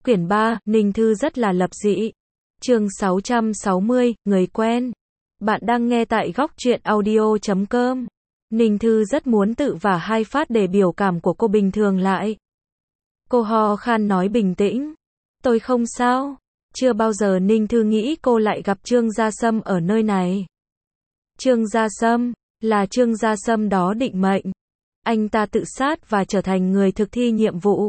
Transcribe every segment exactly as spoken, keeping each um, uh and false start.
Quyển ba, Ninh Thư rất là lập dị. Chương sáu trăm sáu mươi, người quen. Bạn đang nghe tại góc truyện audio chấm com. Ninh Thư rất muốn tự vả hai phát để biểu cảm của cô bình thường lại. Cô ho khan nói bình tĩnh. Tôi không sao. Chưa bao giờ Ninh Thư nghĩ cô lại gặp Trương Gia Sâm ở nơi này. Trương Gia Sâm, là Trương Gia Sâm đó định mệnh. Anh ta tự sát và trở thành người thực thi nhiệm vụ.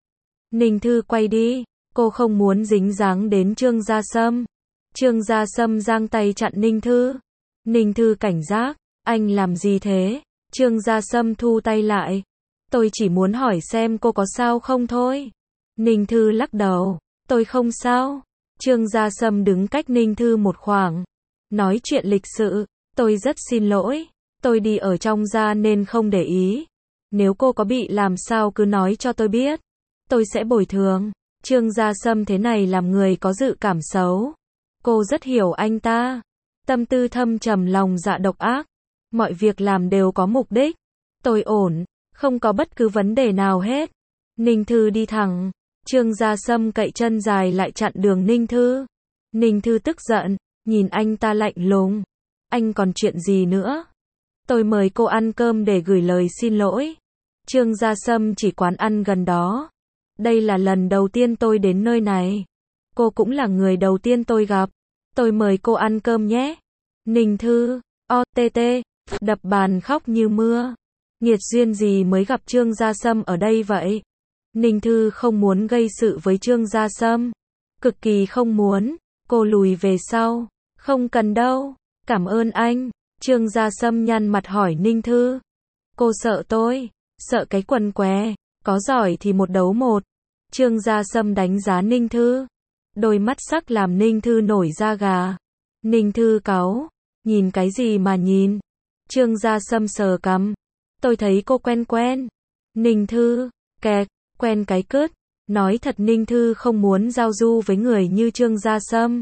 Ninh Thư quay đi, cô không muốn dính dáng đến Trương Gia Sâm. Trương Gia Sâm giang tay chặn Ninh Thư. Ninh Thư cảnh giác, anh làm gì thế? Trương Gia Sâm thu tay lại. Tôi chỉ muốn hỏi xem cô có sao không thôi. Ninh Thư lắc đầu, tôi không sao. Trương Gia Sâm đứng cách Ninh Thư một khoảng. Nói chuyện lịch sự, tôi rất xin lỗi. Tôi đi ở trong ra nên không để ý. Nếu cô có bị làm sao cứ nói cho tôi biết. Tôi sẽ bồi thường. Trương Gia Sâm thế này làm người có dự cảm xấu. Cô rất hiểu anh ta. Tâm tư thâm trầm lòng dạ độc ác. Mọi việc làm đều có mục đích. Tôi ổn, không có bất cứ vấn đề nào hết. Ninh Thư đi thẳng. Trương Gia Sâm cậy chân dài lại chặn đường Ninh Thư. Ninh Thư tức giận, nhìn anh ta lạnh lùng. Anh còn chuyện gì nữa? Tôi mời cô ăn cơm để gửi lời xin lỗi. Trương Gia Sâm chỉ quán ăn gần đó. Đây là lần đầu tiên tôi đến nơi này. Cô cũng là người đầu tiên tôi gặp. Tôi mời cô ăn cơm nhé. Ninh Thư, o tê tê, đập bàn khóc như mưa. Nghiệt duyên gì mới gặp Trương Gia Sâm ở đây vậy? Ninh Thư không muốn gây sự với Trương Gia Sâm. Cực kỳ không muốn. Cô lùi về sau. Không cần đâu. Cảm ơn anh. Trương Gia Sâm nhăn mặt hỏi Ninh Thư. Cô sợ tôi? Sợ cái quần què. Có giỏi thì một đấu một. Trương Gia Sâm đánh giá Ninh Thư. Đôi mắt sắc làm Ninh Thư nổi da gà. Ninh Thư cáu. Nhìn cái gì mà nhìn? Trương Gia Sâm sờ cằm. Tôi thấy cô quen quen. Ninh Thư, kẹt, quen cái cứt. Nói thật Ninh Thư không muốn giao du với người như Trương Gia Sâm.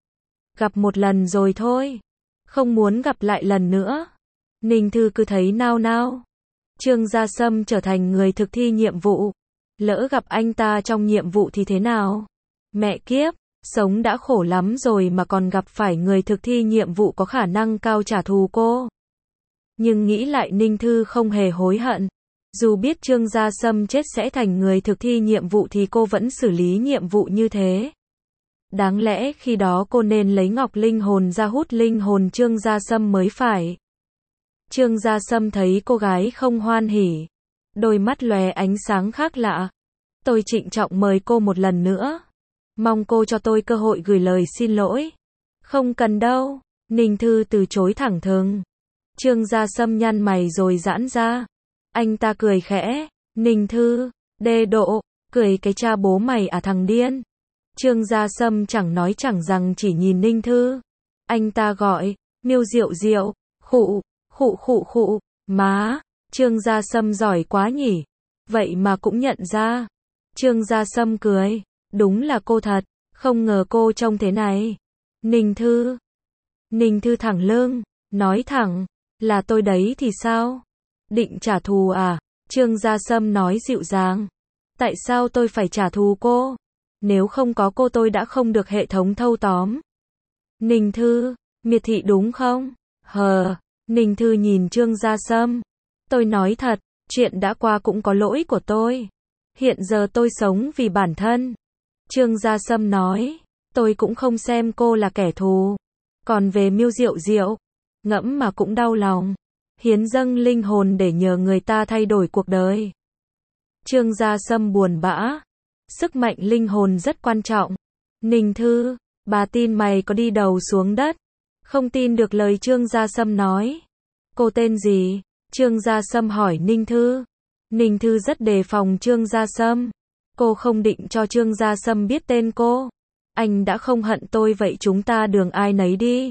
Gặp một lần rồi thôi. Không muốn gặp lại lần nữa. Ninh Thư cứ thấy nao nao. Trương Gia Sâm trở thành người thực thi nhiệm vụ. Lỡ gặp anh ta trong nhiệm vụ thì thế nào? Mẹ kiếp, sống đã khổ lắm rồi mà còn gặp phải người thực thi nhiệm vụ có khả năng cao trả thù cô. Nhưng nghĩ lại Ninh Thư không hề hối hận. Dù biết Trương Gia Sâm chết sẽ thành người thực thi nhiệm vụ thì cô vẫn xử lý nhiệm vụ như thế. Đáng lẽ khi đó cô nên lấy ngọc linh hồn ra hút linh hồn Trương Gia Sâm mới phải. Trương Gia Sâm thấy cô gái không hoan hỉ. Đôi mắt lóe ánh sáng khác lạ. Tôi trịnh trọng mời cô một lần nữa. Mong cô cho tôi cơ hội gửi lời xin lỗi. Không cần đâu. Ninh Thư từ chối thẳng thừng. Trương Gia Sâm nhăn mày rồi giãn ra. Anh ta cười khẽ. Ninh Thư, đê độ, cười cái cha bố mày à thằng điên. Trương Gia Sâm chẳng nói chẳng rằng chỉ nhìn Ninh Thư. Anh ta gọi, Miêu Diệu Diệu, khụ, khụ khụ khụ, má. Trương Gia Sâm giỏi quá nhỉ. Vậy mà cũng nhận ra. Trương Gia Sâm cười. Đúng là cô thật. Không ngờ cô trông thế này. Ninh Thư. Ninh Thư thẳng lưng. Nói thẳng. Là tôi đấy thì sao? Định trả thù à? Trương Gia Sâm nói dịu dàng. Tại sao tôi phải trả thù cô? Nếu không có cô tôi đã không được hệ thống thâu tóm. Ninh Thư. Miệt thị đúng không? Hờ. Ninh Thư nhìn Trương Gia Sâm. Tôi nói thật, chuyện đã qua cũng có lỗi của tôi. Hiện giờ tôi sống vì bản thân. Trương Gia Sâm nói. Tôi cũng không xem cô là kẻ thù. Còn về Miêu Diệu Diệu, ngẫm mà cũng đau lòng. Hiến dâng linh hồn để nhờ người ta thay đổi cuộc đời. Trương Gia Sâm buồn bã. Sức mạnh linh hồn rất quan trọng. Ninh Thư, bà tin mày có đi đầu xuống đất. Không tin được lời Trương Gia Sâm nói. Cô tên gì? Trương Gia Sâm hỏi Ninh Thư. Ninh Thư rất đề phòng Trương Gia Sâm. Cô không định cho Trương Gia Sâm biết tên cô. Anh đã không hận tôi vậy chúng ta đường ai nấy đi.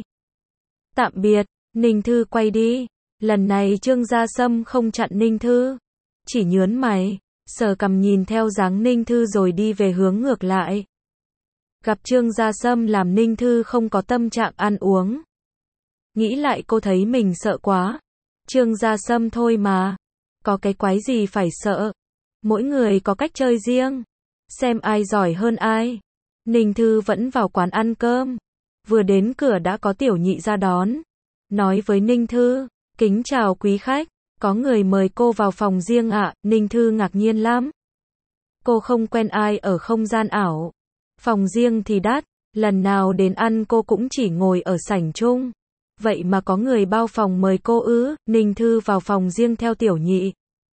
Tạm biệt. Ninh Thư quay đi. Lần này Trương Gia Sâm không chặn Ninh Thư. Chỉ nhớn mày. Sờ cằm nhìn theo dáng Ninh Thư rồi đi về hướng ngược lại. Gặp Trương Gia Sâm làm Ninh Thư không có tâm trạng ăn uống. Nghĩ lại cô thấy mình sợ quá. Trương Gia Sâm thôi mà. Có cái quái gì phải sợ. Mỗi người có cách chơi riêng. xem ai giỏi hơn ai. Ninh Thư vẫn vào quán ăn cơm. Vừa đến cửa đã có tiểu nhị ra đón. Nói với Ninh Thư, kính chào quý khách, có người mời cô vào phòng riêng ạ. Ninh Thư ngạc nhiên lắm. Cô không quen ai ở không gian ảo. Phòng riêng thì đắt, lần nào đến ăn cô cũng chỉ ngồi ở sảnh chung. Vậy mà có người bao phòng mời cô ư? Ninh Thư vào phòng riêng theo tiểu nhị.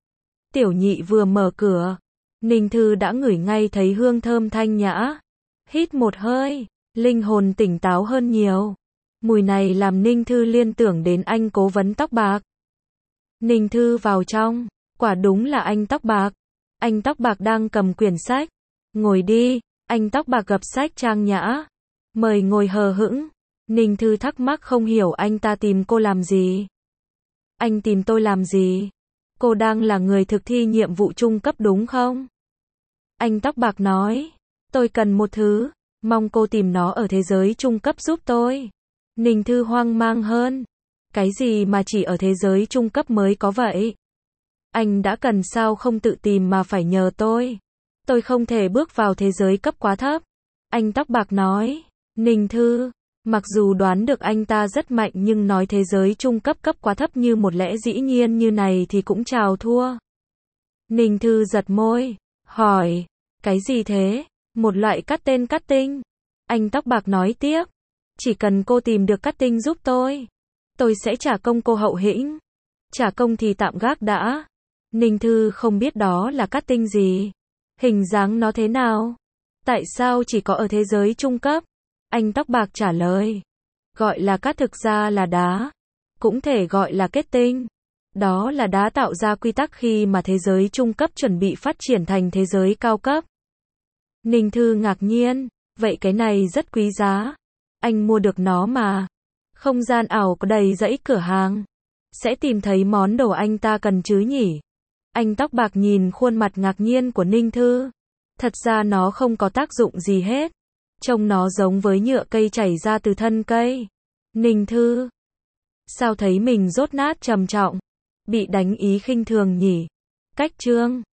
Tiểu nhị vừa mở cửa, Ninh Thư đã ngửi ngay thấy hương thơm thanh nhã. Hít một hơi, linh hồn tỉnh táo hơn nhiều. Mùi này làm Ninh Thư liên tưởng đến anh cố vấn tóc bạc. Ninh Thư vào trong, quả đúng là anh tóc bạc. Anh tóc bạc đang cầm quyển sách. Ngồi đi, anh tóc bạc gập sách trang nhã. Mời ngồi hờ hững. Ninh Thư thắc mắc không hiểu anh ta tìm cô làm gì. Anh tìm tôi làm gì? Cô đang là người thực thi nhiệm vụ trung cấp đúng không? Anh tóc bạc nói, tôi cần một thứ, mong cô tìm nó ở thế giới trung cấp giúp tôi. Ninh Thư hoang mang hơn. Cái gì mà chỉ ở thế giới trung cấp mới có vậy? Anh đã cần sao không tự tìm mà phải nhờ tôi? Tôi không thể bước vào thế giới cấp quá thấp. Anh tóc bạc nói, Ninh Thư, mặc dù đoán được anh ta rất mạnh nhưng nói thế giới trung cấp cấp quá thấp như một lẽ dĩ nhiên như này thì cũng chào thua. Ninh Thư giật môi, hỏi, cái gì thế? Một loại cắt tên cắt tinh. Anh tóc bạc nói tiếp, chỉ cần cô tìm được cắt tinh giúp tôi, tôi sẽ trả công cô hậu hĩnh. Trả công thì tạm gác đã. Ninh Thư không biết đó là cắt tinh gì. Hình dáng nó thế nào? Tại sao chỉ có ở thế giới trung cấp? Anh tóc bạc trả lời, gọi là cát thực ra là đá, cũng thể gọi là kết tinh. Đó là đá tạo ra quy tắc khi mà thế giới trung cấp chuẩn bị phát triển thành thế giới cao cấp. Ninh Thư ngạc nhiên, vậy cái này rất quý giá. Anh mua được nó mà. Không gian ảo có đầy dãy cửa hàng. Sẽ tìm thấy món đồ anh ta cần chứ nhỉ? Anh tóc bạc nhìn khuôn mặt ngạc nhiên của Ninh Thư. Thật ra nó không có tác dụng gì hết. Trông nó giống với nhựa cây chảy ra từ thân cây. Ninh Thư, sao thấy mình dốt nát trầm trọng? Bị đánh ý khinh thường nhỉ? Cách chương